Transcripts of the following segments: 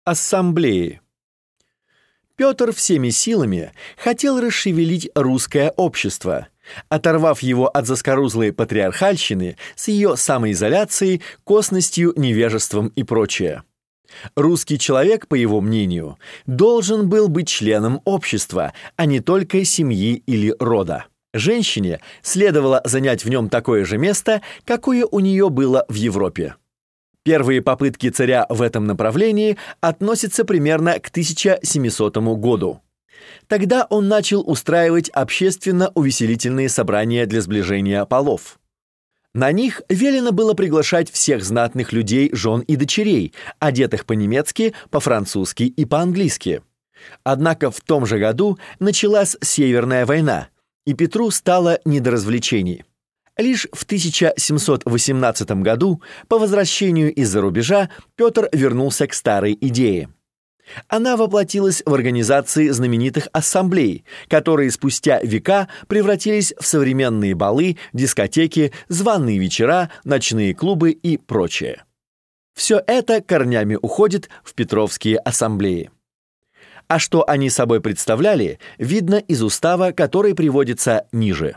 Ассамблеи. Петр всеми силами хотел расшевелить русское общество, оторвав его от заскорузлой патриархальщины с ее самоизоляцией, косностью, невежеством и прочее. Русский человек, по его мнению, должен был быть членом общества, а не только семьи или рода. Женщине следовало занять в нем такое же место, какое у нее было в Европе. Первые попытки царя в этом направлении относятся примерно к 1700 году. Тогда он начал устраивать общественно-увеселительные собрания для сближения полов. На них велено было приглашать всех знатных людей, жен и дочерей, одетых по-немецки, по-французски и по-английски. Однако в том же году началась Северная война, и Петру стало не до развлечений. Лишь в 1718 году, по возвращению из-за рубежа, Петр вернулся к старой идее. Она воплотилась в организации знаменитых ассамблей, которые спустя века превратились в современные балы, дискотеки, званые вечера, ночные клубы и прочее. Все это корнями уходит в Петровские ассамблеи. А что они собой представляли, видно из устава, который приводится ниже.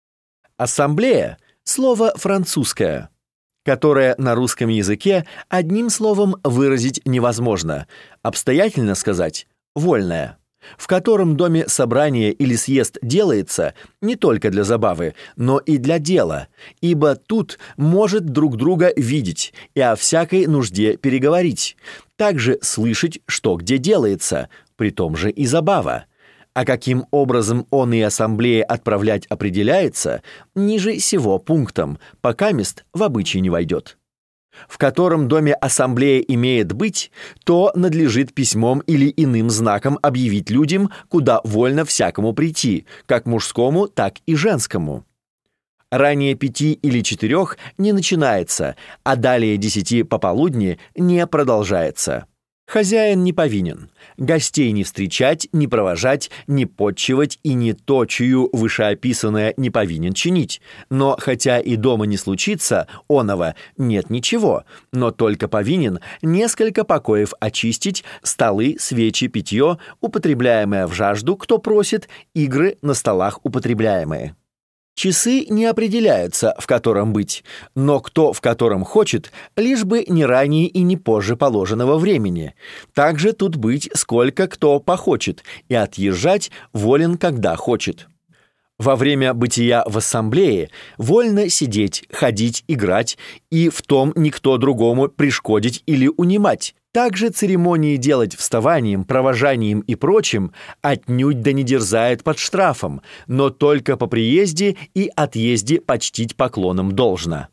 Ассамблея – слово французское, которое на русском языке одним словом выразить невозможно, обстоятельно сказать – вольное, в котором доме собрание или съезд делается не только для забавы, но и для дела, ибо тут может друг друга видеть и о всякой нужде переговорить, также слышать, что где делается, при том же и забава. А каким образом он и ассамблея отправлять определяется, ниже сего пунктом, покамест в обычай не войдет. В котором доме ассамблея имеет быть, то надлежит письмом или иным знаком объявить людям, куда вольно всякому прийти, как мужскому, так и женскому. Ранее 5 или 4 не начинается, а далее 10 пополудни не продолжается. Хозяин не повинен гостей не встречать, не провожать, не подчивать и не то, чью вышеописанное не повинен чинить. Но хотя и дома не случится оного, нет ничего, но только повинен несколько покоев очистить, столы, свечи, питье, употребляемое в жажду, кто просит, игры на столах употребляемые. Часы не определяются, в котором быть, но кто в котором хочет, лишь бы не ранее и не позже положенного времени. Также тут быть сколько кто похочет, и отъезжать волен, когда хочет. Во время бытия в ассамблее вольно сидеть, ходить, играть, и в том никто другому пришкодить или унимать. Также церемонии делать вставанием, провожанием и прочим отнюдь да не дерзает под штрафом, но только по приезде и отъезде почтить поклоном должно.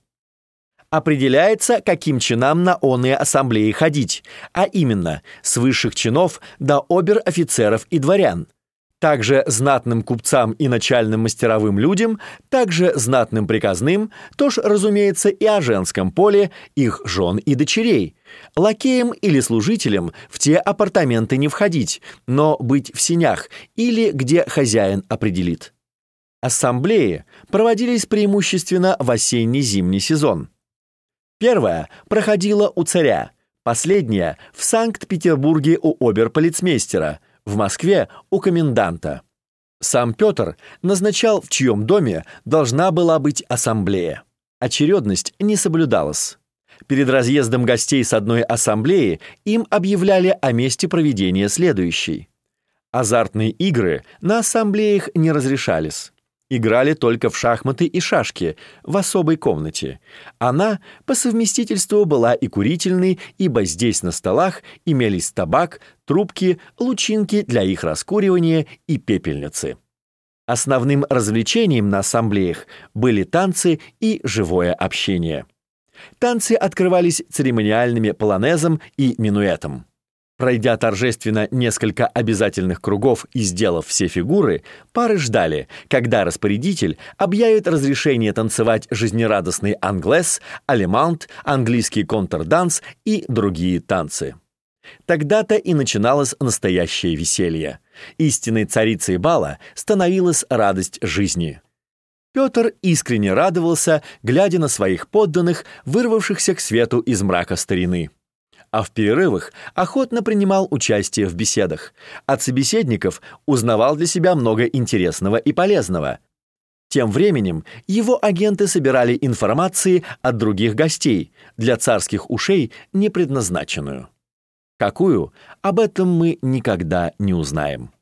Определяется, каким чинам на оные ассамблеи ходить, а именно с высших чинов до обер-офицеров и дворян. Также знатным купцам и начальным мастеровым людям, также знатным приказным, то ж, разумеется, и о женском поле, их жен и дочерей. Лакеям или служителям в те апартаменты не входить, но быть в сенях или где хозяин определит. Ассамблеи проводились преимущественно в осенне-зимний сезон. Первая проходила у царя, последняя – в Санкт-Петербурге у обер-полицмейстера, в Москве у коменданта. Сам Петр назначал, в чьем доме должна была быть ассамблея. Очередность не соблюдалась. Перед разъездом гостей с одной ассамблеи им объявляли о месте проведения следующей. Азартные игры на ассамблеях не разрешались. Играли только в шахматы и шашки в особой комнате. Она по совместительству была и курительной, ибо здесь на столах имелись табак, трубки, лучинки для их раскуривания и пепельницы. Основным развлечением на ассамблеях были танцы и живое общение. Танцы открывались церемониальными полонезом и минуэтом. Пройдя торжественно несколько обязательных кругов и сделав все фигуры, пары ждали, когда распорядитель объявит разрешение танцевать жизнерадостный англес, алемант, английский контрданс и другие танцы. Тогда-то и начиналось настоящее веселье. Истинной царицей бала становилась радость жизни. Петр искренне радовался, глядя на своих подданных, вырвавшихся к свету из мрака старины. а в перерывах охотно принимал участие в беседах. От собеседников узнавал для себя много интересного и полезного. Тем временем его агенты собирали информации от других гостей, для царских ушей не предназначенную. Какую? Об этом мы никогда не узнаем.